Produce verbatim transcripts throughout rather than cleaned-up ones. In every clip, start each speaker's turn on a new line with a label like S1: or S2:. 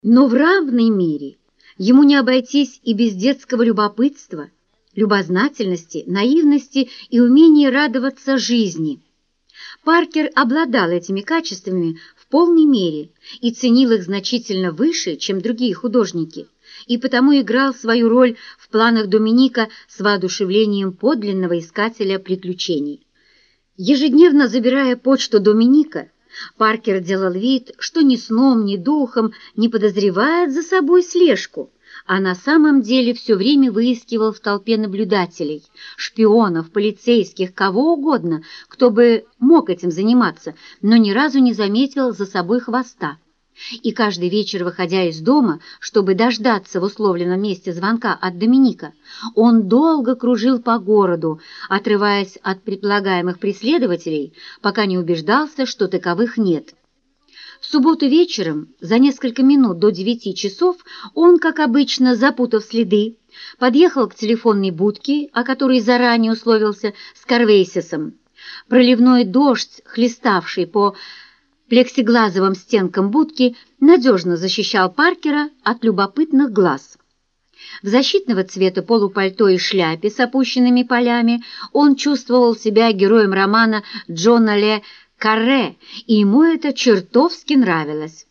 S1: Но в равной мере ему не обойтись и без детского любопытства, любознательности, наивности и умения радоваться жизни. Паркер обладал этими качествами в полной мере и ценил их значительно выше, чем другие художники, и потому играл свою роль в планах Доминика с воодушевлением подлинного искателя приключений. Ежедневно забирая почту Доминика, Паркер делал вид, что ни сном, ни духом не подозревает за собой слежку, а на самом деле все время выискивал в толпе наблюдателей, шпионов, полицейских, кого угодно, кто бы мог этим заниматься, но ни разу не заметил за собой хвоста. И каждый вечер, выходя из дома, чтобы дождаться в условленном месте звонка от Доминика, он долго кружил по городу, отрываясь от предполагаемых преследователей, пока не убеждался, что таковых нет. В субботу вечером, за несколько минут до девяти часов, он, как обычно, запутав следы, подъехал к телефонной будке, о которой заранее условился с Карвейсисом. Проливной дождь, хлеставший по плексиглазовым стенкам будки, надежно защищал Паркера от любопытных глаз. В защитного цвета полупальто и шляпе с опущенными полями он чувствовал себя героем романа Джона Ле Карре, и ему это чертовски нравилось.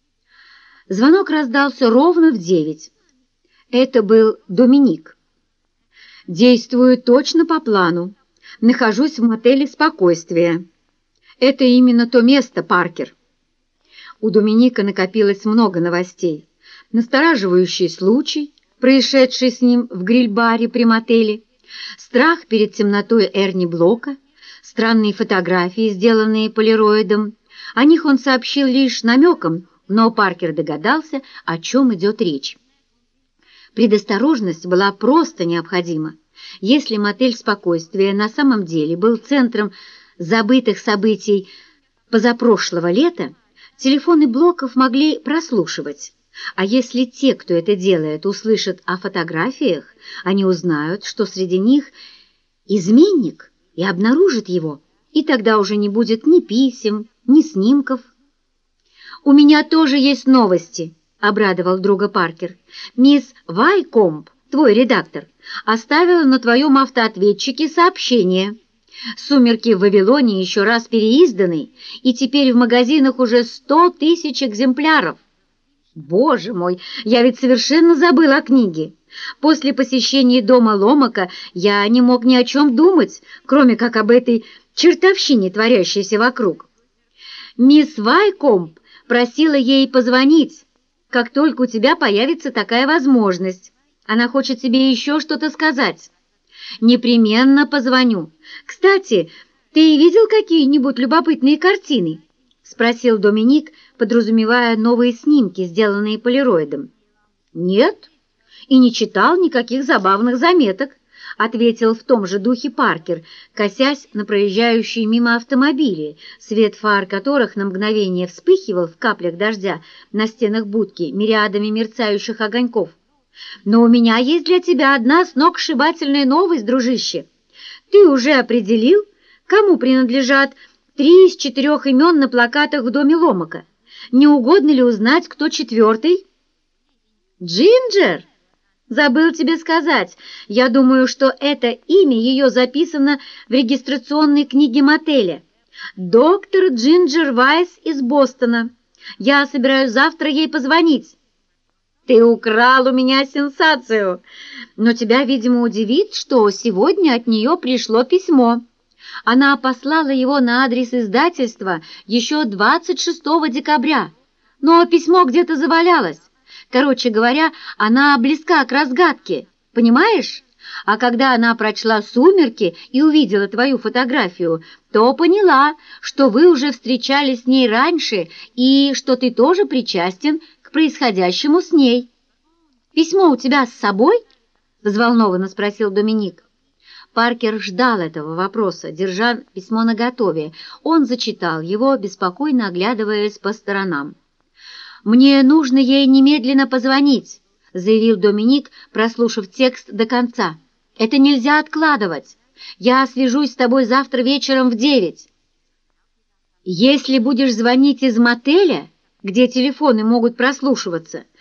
S1: Звонок раздался ровно в девять. Это был Доминик. «Действую точно по плану. Нахожусь в мотеле «Спокойствие». Это именно то место, Паркер». У Доминика накопилось много новостей. Настораживающий случай, происшедший с ним в гриль-баре при мотеле, страх перед темнотой Эрни Блока, странные фотографии, сделанные полироидом. О них он сообщил лишь намеком, но Паркер догадался, о чем идет речь. Предосторожность была просто необходима. Если мотель «Спокойствие» на самом деле был центром забытых событий позапрошлого лета, телефоны Блоков могли прослушивать. А если те, кто это делает, услышат о фотографиях, они узнают, что среди них изменник, и обнаружат его, и тогда уже не будет ни писем, ни снимков. «У меня тоже есть новости», — обрадовал друга Паркер. «Мисс Вайкомб, твой редактор, оставила на твоем автоответчике сообщение. «Сумерки в Вавилоне» еще раз переизданы, и теперь в магазинах уже сто тысяч экземпляров. Боже мой, я ведь совершенно забыл о книге. После посещения дома Ломака я не мог ни о чем думать, кроме как об этой чертовщине, творящейся вокруг. Мисс Вайкомб просила ей позвонить, как только у тебя появится такая возможность. Она хочет тебе еще что-то сказать. Непременно позвоню. Кстати, ты видел какие-нибудь любопытные картины?» — спросил Доминик, подразумевая новые снимки, сделанные полироидом. «Нет, и не читал никаких забавных заметок», — ответил в том же духе Паркер, косясь на проезжающие мимо автомобили, свет фар которых на мгновение вспыхивал в каплях дождя на стенах будки мириадами мерцающих огоньков. «Но у меня есть для тебя одна сногсшибательная новость, дружище. Ты уже определил, кому принадлежат три из четырех имен на плакатах в доме Ломака? Не угодно ли узнать, кто четвертый?» «Джинджер? Забыл тебе сказать. Я думаю, что это имя ее записано в регистрационной книге мотеля. Доктор Джинджер Вайс из Бостона. Я собираюсь завтра ей позвонить». «Ты украл у меня сенсацию, но тебя, видимо, удивит, что сегодня от нее пришло письмо. Она послала его на адрес издательства еще двадцать шестого декабря, но письмо где-то завалялось. Короче говоря, она близка к разгадке, понимаешь? А когда она прочла «Сумерки» и увидела твою фотографию, то поняла, что вы уже встречались с ней раньше и что ты тоже причастен к происходящему с ней. «Письмо у тебя с собой?» — взволнованно спросил Доминик. Паркер ждал этого вопроса, держа письмо наготове. Он зачитал его, беспокойно оглядываясь по сторонам. «Мне нужно ей немедленно позвонить», — заявил Доминик, прослушав текст до конца. «Это нельзя откладывать. Я свяжусь с тобой завтра вечером в девять». «Если будешь звонить из мотеля, где телефоны могут прослушиваться,